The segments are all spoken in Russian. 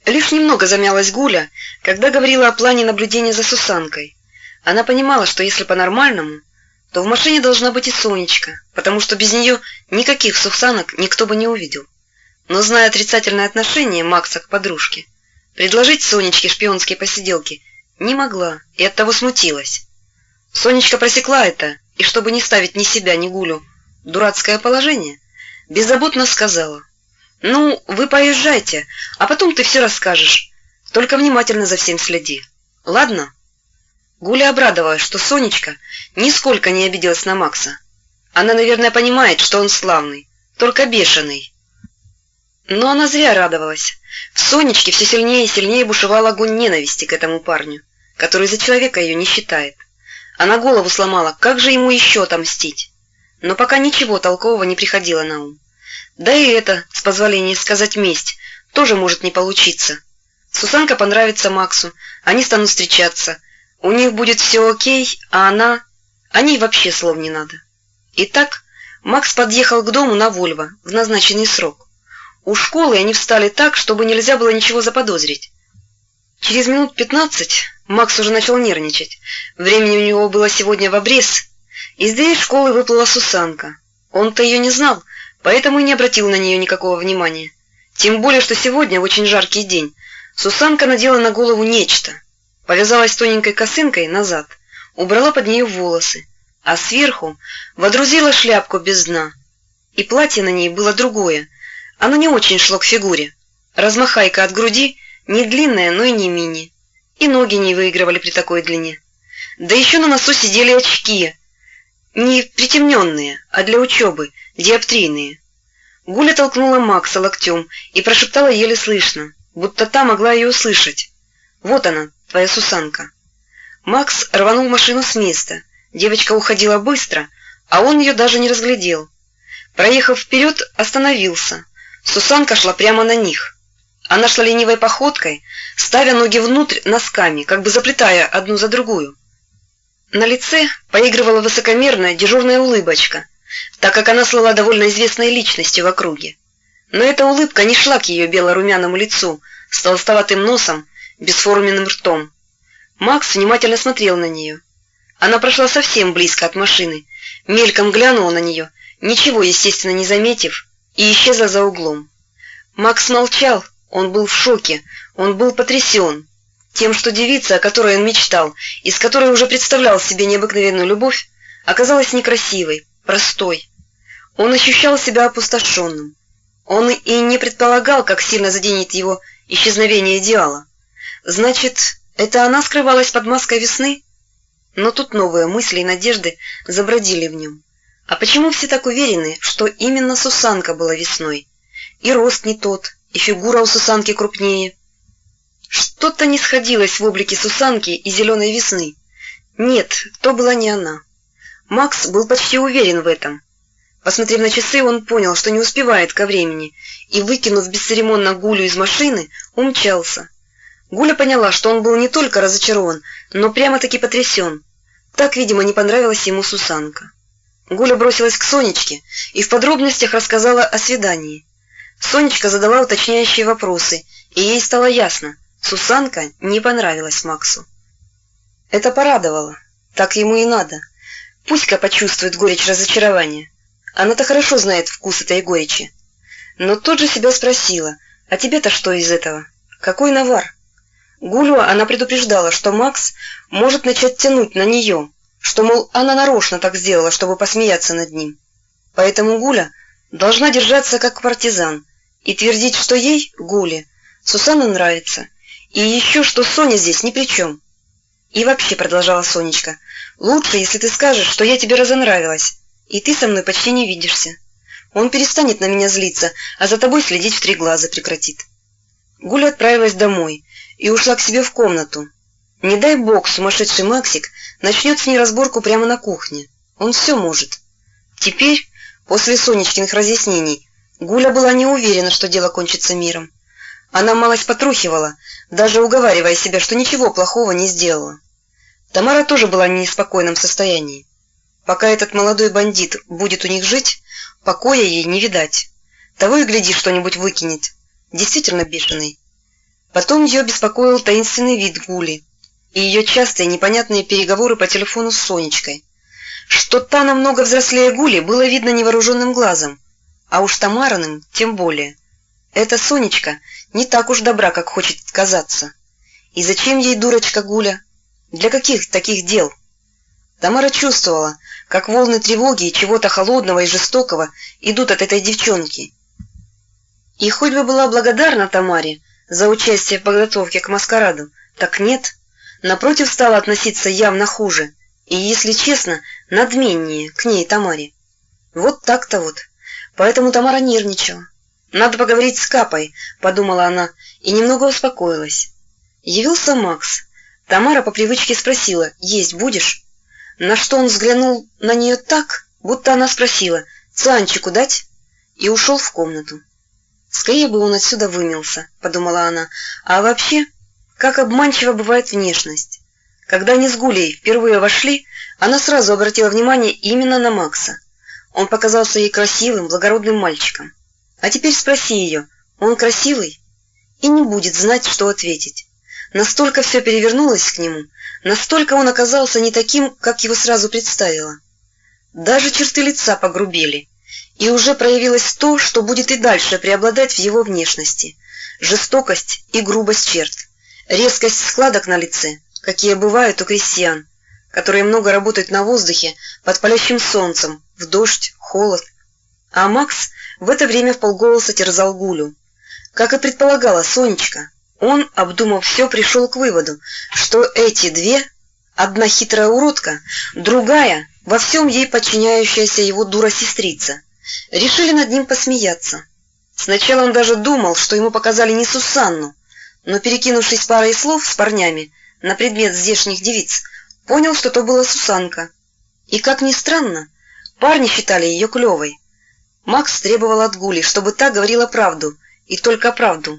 Лишь немного замялась Гуля, когда говорила о плане наблюдения за Сусанкой. Она понимала, что если по-нормальному, то в машине должна быть и Сонечка, потому что без нее никаких Сусанок никто бы не увидел. Но, зная отрицательное отношение Макса к подружке, предложить Сонечке шпионские посиделки не могла и оттого смутилась. Сонечка просекла это, и чтобы не ставить ни себя, ни Гулю в дурацкое положение, беззаботно сказала: «Ну, вы поезжайте, а потом ты все расскажешь. Только внимательно за всем следи. Ладно?» Гуля обрадовалась, что Сонечка нисколько не обиделась на Макса. Она, наверное, понимает, что он славный, только бешеный. Но она зря радовалась. В Сонечке все сильнее и сильнее бушевал огонь ненависти к этому парню, который за человека ее не считает. Она голову сломала, как же ему еще отомстить. Но пока ничего толкового не приходило на ум. Да и это, с позволения сказать, месть, тоже может не получиться. Сусанка понравится Максу, они станут встречаться, у них будет все окей, а она... О ней вообще слов не надо. Итак, Макс подъехал к дому на Вольво в назначенный срок. У школы они встали так, чтобы нельзя было ничего заподозрить. Через минут 15 Макс уже начал нервничать. Времени у него было сегодня в обрез. Из двери школы выплыла Сусанка. Он-то ее не знал, поэтому и не обратил на нее никакого внимания. Тем более, что сегодня, в очень жаркий день, Сусанка надела на голову нечто. Повязалась тоненькой косынкой назад, убрала под нее волосы, а сверху водрузила шляпку без дна. И платье на ней было другое. Оно не очень шло к фигуре. Размахайка от груди не длинная, но и не мини. И ноги не выигрывали при такой длине. Да еще на носу сидели очки. Не притемненные, а для учебы, диоптрийные. Гуля толкнула Макса локтем и прошептала еле слышно, будто та могла ее услышать: «Вот она, твоя Сусанка». Макс рванул машину с места. Девочка уходила быстро, а он ее даже не разглядел. Проехав вперед, остановился. Сусанка шла прямо на них. Она шла ленивой походкой, ставя ноги внутрь носками, как бы заплетая одну за другую. На лице поигрывала высокомерная дежурная улыбочка, так как она слыла довольно известной личностью в округе. Но эта улыбка не шла к ее бело-румяному лицу с толстоватым носом, бесформенным ртом. Макс внимательно смотрел на нее. Она прошла совсем близко от машины, мельком глянула на нее, ничего, естественно, не заметив, и исчезла за углом. Макс молчал, он был в шоке, он был потрясен тем, что девица, о которой он мечтал, и с которой уже представлял себе необыкновенную любовь, оказалась некрасивой, простой. Он ощущал себя опустошенным. Он и не предполагал, как сильно заденет его исчезновение идеала. Значит, это она скрывалась под маской весны? Но тут новые мысли и надежды забродили в нем. А почему все так уверены, что именно Сусанка была весной? И рост не тот, и фигура у Сусанки крупнее. Что-то не сходилось в облике Сусанки и зеленой весны. Нет, то была не она. Макс был почти уверен в этом. Посмотрев на часы, он понял, что не успевает ко времени, и, выкинув бесцеремонно Гулю из машины, умчался. Гуля поняла, что он был не только разочарован, но прямо-таки потрясен. Так, видимо, не понравилась ему Сусанка. Гуля бросилась к Сонечке и в подробностях рассказала о свидании. Сонечка задала уточняющие вопросы, и ей стало ясно: Сусанка не понравилась Максу. Это порадовало. Так ему и надо. Пусть-ка почувствует горечь разочарования. Она-то хорошо знает вкус этой горечи. Но тут же себя спросила: а тебе-то что из этого? Какой навар? Гулю она предупреждала, что Макс может начать тянуть на нее, что, мол, она нарочно так сделала, чтобы посмеяться над ним. Поэтому Гуля должна держаться как партизан и твердить, что ей, Гуле, Сусанна нравится, и еще, что Соня здесь ни при чем. И вообще, продолжала Сонечка, лучше, если ты скажешь, что я тебе разонравилась, и ты со мной почти не видишься. Он перестанет на меня злиться, а за тобой следить в 3 глаза прекратит. Гуля отправилась домой и ушла к себе в комнату. Не дай бог, сумасшедший Максик начнет с ней разборку прямо на кухне. Он все может. Теперь, после Сонечкиных разъяснений, Гуля была не уверена, что дело кончится миром. Она малость потрухивала, даже уговаривая себя, что ничего плохого не сделала. Тамара тоже была в неспокойном состоянии. Пока этот молодой бандит будет у них жить, покоя ей не видать. Того и гляди, что-нибудь выкинет. Действительно бешеный. Потом ее беспокоил таинственный вид Гули и ее частые непонятные переговоры по телефону с Сонечкой. Что та намного взрослее Гули, было видно невооруженным глазом, а уж Тамараным тем более. Эта Сонечка не так уж добра, как хочет казаться. И зачем ей дурочка Гуля? Для каких таких дел? Тамара чувствовала, как волны тревоги и чего-то холодного и жестокого идут от этой девчонки. И хоть бы была благодарна Тамаре за участие в подготовке к маскараду, так нет, напротив, стала относиться явно хуже и, если честно, надменнее к ней, Тамаре. Вот так-то вот. Поэтому Тамара нервничала. «Надо поговорить с Капой», — подумала она, и немного успокоилась. Явился Макс. Тамара по привычке спросила: «Есть будешь?», на что он взглянул на нее так, будто она спросила: «Цианчику дать?», и ушел в комнату. «Скорее бы он отсюда вымылся», — подумала она. А вообще, как обманчива бывает внешность. Когда они с Гулей впервые вошли, она сразу обратила внимание именно на Макса. Он показался ей красивым, благородным мальчиком. А теперь спроси ее: он красивый? И не будет знать, что ответить. Настолько все перевернулось к нему, настолько он оказался не таким, как его сразу представила. Даже черты лица погрубели, и уже проявилось то, что будет и дальше преобладать в его внешности: жестокость и грубость черт, резкость складок на лице, какие бывают у крестьян, которые много работают на воздухе, под палящим солнцем, в дождь, холод. А Макс в это время вполголоса терзал Гулю. Как и предполагала Сонечка, он, обдумав все, пришел к выводу, что эти две, одна хитрая уродка, другая, во всем ей подчиняющаяся его дура-сестрица, решили над ним посмеяться. Сначала он даже думал, что ему показали не Сусанну, но, перекинувшись парой слов с парнями на предмет здешних девиц, понял, что то была Сусанка. И, как ни странно, парни считали ее клевой. Макс требовал от Гули, чтобы та говорила правду, и только правду.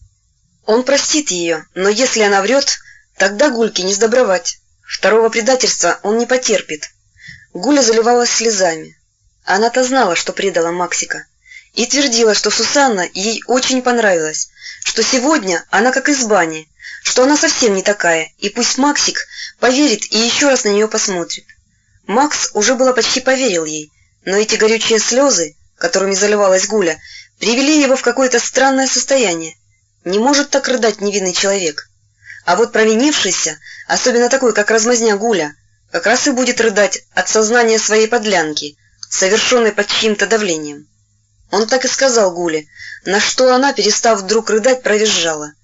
Он простит ее, но если она врет, тогда Гульке не сдобровать. Второго предательства он не потерпит. Гуля заливалась слезами. Она-то знала, что предала Максика, и твердила, что Сусанна ей очень понравилась, что сегодня она как из бани, что она совсем не такая, и пусть Максик поверит и еще раз на нее посмотрит. Макс уже было почти поверил ей, но эти горючие слезы, которыми заливалась Гуля, привели его в какое-то странное состояние. Не может так рыдать невинный человек. А вот провинившийся, особенно такой, как размазня Гуля, как раз и будет рыдать от сознания своей подлянки, совершенной под чьим-то давлением. Он так и сказал Гуле, на что она, перестав вдруг рыдать, провизжала: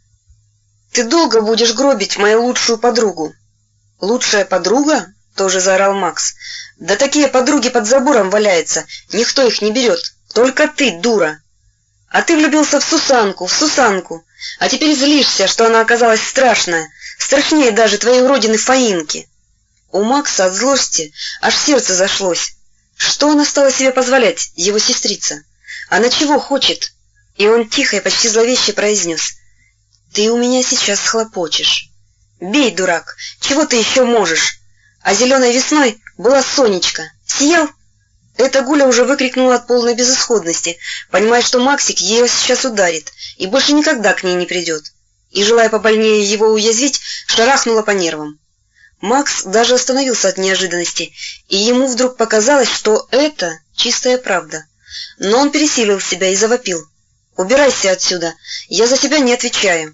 «Ты долго будешь гробить мою лучшую подругу?» «Лучшая подруга?» — тоже заорал Макс. «Да такие подруги под забором валяются, никто их не берет, только ты, дура! А ты влюбился в Сусанку, а теперь злишься, что она оказалась страшная, страшнее даже твоей уродины Фаинки». У Макса от злости аж сердце зашлось. Что она стала себе позволять, его сестрица? Она чего хочет? И он тихо и почти зловеще произнес: «Ты у меня сейчас схлопочешь. Бей, дурак, чего ты еще можешь? А зеленой весной была Сонечка. Съел?» Эта Гуля уже выкрикнула от полной безысходности, понимая, что Максик ее сейчас ударит и больше никогда к ней не придет, и, желая побольнее его уязвить, шарахнула по нервам. Макс даже остановился от неожиданности, и ему вдруг показалось, что это чистая правда. Но он пересилил себя и завопил: «Убирайся отсюда, я за себя не отвечаю».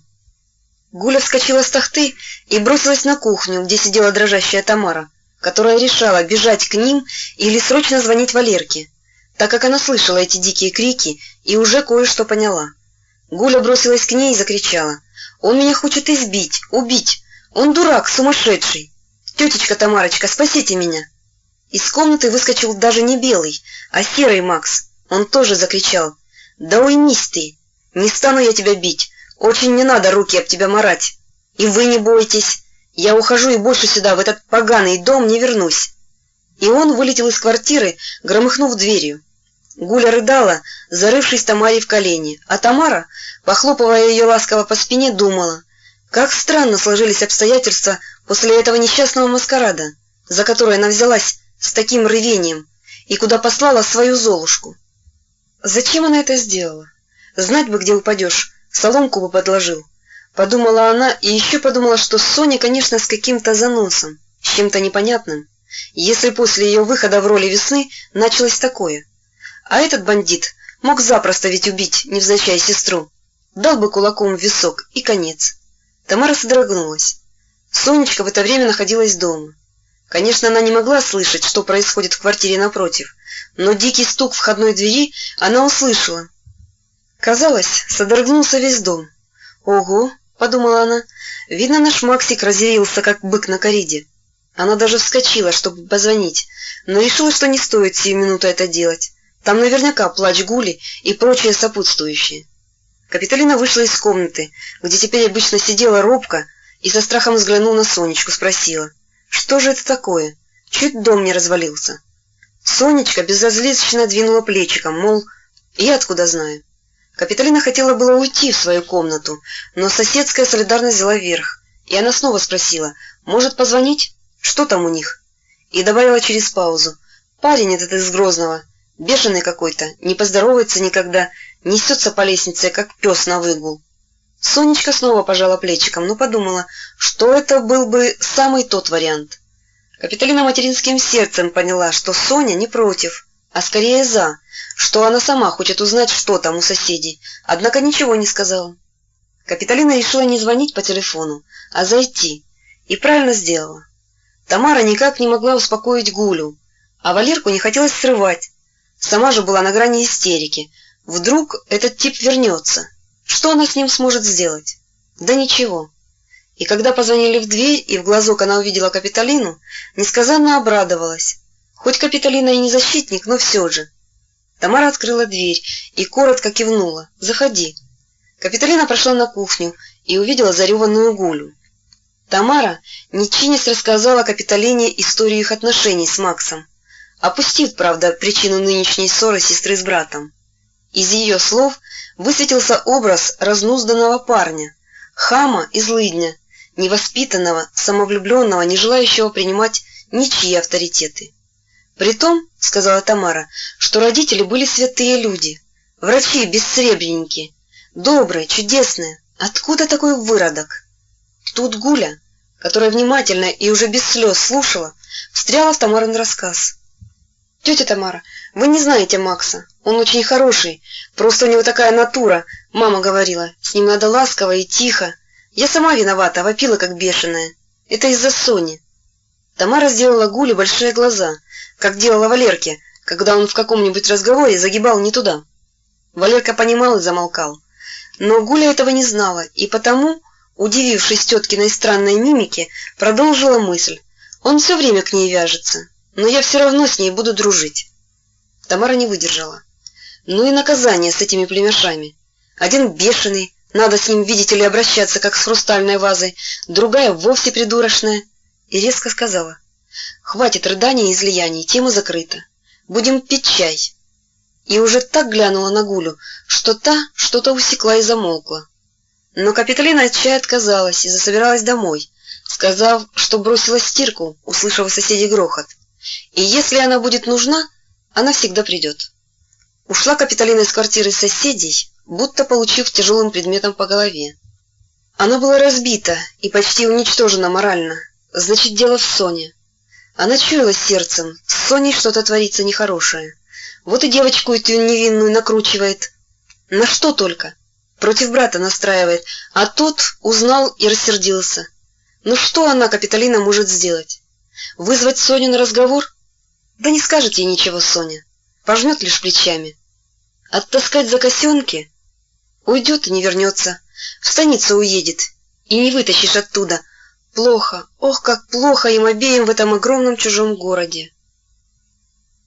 Гуля вскочила с тахты и бросилась на кухню, где сидела дрожащая Тамара, которая решала, бежать к ним или срочно звонить Валерке, так как она слышала эти дикие крики и уже кое-что поняла. Гуля бросилась к ней и закричала: «Он меня хочет избить, убить! Он дурак, сумасшедший! Тетечка Тамарочка, спасите меня!» Из комнаты выскочил даже не белый, а серый Макс. Он тоже закричал: «Да уймись ты! Не стану я тебя бить! Очень не надо руки об тебя марать! И вы не бойтесь! Я ухожу и больше сюда, в этот поганый дом, не вернусь!» И он вылетел из квартиры, громыхнув дверью. Гуля рыдала, зарывшись Тамаре в колени, а Тамара, похлопывая ее ласково по спине, думала, как странно сложились обстоятельства после этого несчастного маскарада, за который она взялась с таким рвением, и куда послала свою Золушку. Зачем она это сделала? Знать бы, где упадешь, соломку бы подложил. Подумала она и еще подумала, что Соня, конечно, с каким-то заносом, с чем-то непонятным, если после ее выхода в роли Весны началось такое. А этот бандит мог запросто ведь убить невзначай сестру. Дал бы кулаком в висок и конец. Тамара содрогнулась. Сонечка в это время находилась дома. Конечно, она не могла слышать, что происходит в квартире напротив, но дикий стук входной двери она услышала. Казалось, содрогнулся весь дом. «Ого!» — подумала она. «Видно, наш Максик разъярился, как бык на кориде». Она даже вскочила, чтобы позвонить, но решила, что не стоит сию минуту это делать. Там наверняка плач Гули и прочее сопутствующее. Капитолина вышла из комнаты, где теперь обычно сидела робко, и со страхом взглянула на Сонечку, спросила: «Что же это такое? Чуть дом не развалился». Сонечка безразлично двинула плечиком, мол, я откуда знаю. Капитолина хотела было уйти в свою комнату, но соседская солидарность взяла верх, и она снова спросила: «Может, позвонить? Что там у них?» И добавила через паузу: «Парень этот из Грозного, бешеный какой-то, не поздоровается никогда, несется по лестнице, как пес на выгул». Сонечка снова пожала плечиком, но подумала, что это был бы самый тот вариант. Капитолина материнским сердцем поняла, что Соня не против, а скорее за, что она сама хочет узнать, что там у соседей, однако ничего не сказала. Капитолина решила не звонить по телефону, а зайти, и правильно сделала. Тамара никак не могла успокоить Гулю, а Валерку не хотелось срывать. Сама же была на грани истерики. Вдруг этот тип вернется. Что она с ним сможет сделать? Да ничего. И когда позвонили в дверь, и в глазок она увидела Капитолину, несказанно обрадовалась. Хоть Капитолина и не защитник, но все же. Тамара открыла дверь и коротко кивнула: «Заходи». Капитолина прошла на кухню и увидела зареванную Гулю. Тамара, не чинясь, рассказала Капитолине историю их отношений с Максом, опустив, правда, причину нынешней ссоры сестры с братом. Из ее слов высветился образ разнузданного парня, хама и злыдня, невоспитанного, самовлюбленного, не желающего принимать ничьи авторитеты. «Притом, — сказала Тамара, — что родители были святые люди, врачи бессребреники, добрые, чудесные. Откуда такой выродок?» Тут Гуля, которая внимательно и уже без слез слушала, встряла в Тамарин рассказ. «Тетя Тамара, вы не знаете Макса. Он очень хороший, просто у него такая натура, мама говорила. С ним надо ласково и тихо. Я сама виновата, вопила как бешеная. Это из-за Сони». Тамара сделала Гуле большие глаза, как делала Валерке, когда он в каком-нибудь разговоре загибал не туда. Валерка понимал и замолкал. Но Гуля этого не знала, и потому, удивившись теткиной странной мимике, продолжила мысль: «Он все время к ней вяжется, но я все равно с ней буду дружить». Тамара не выдержала. Ну и наказание с этими племешами. Один бешеный, надо с ним, видите ли, обращаться, как с хрустальной вазой, другая вовсе придурочная. И резко сказала: «Хватит рыданий и излияний, тема закрыта. Будем пить чай». И уже так глянула на Гулю, что та что-то усекла и замолкла. Но Капитолина от чая отказалась и засобиралась домой, сказав, что бросила стирку, услышав у соседей грохот. И если она будет нужна, она всегда придет. Ушла Капитолина из квартиры соседей, будто получив тяжелым предметом по голове. Она была разбита и почти уничтожена морально. Значит, дело в Соне. Она чуяла сердцем, с Соней что-то творится нехорошее. Вот и девочку эту невинную накручивает. На что только? Против брата настраивает, а тот узнал и рассердился. Ну что она, Капитолина, может сделать? Вызвать Соню на разговор? Да не скажет ей ничего Соня. Пожмет лишь плечами. Оттаскать за косенки? Уйдет и не вернется. В станицу уедет. И не вытащишь оттуда. Плохо, ох, как плохо им обеим в этом огромном чужом городе.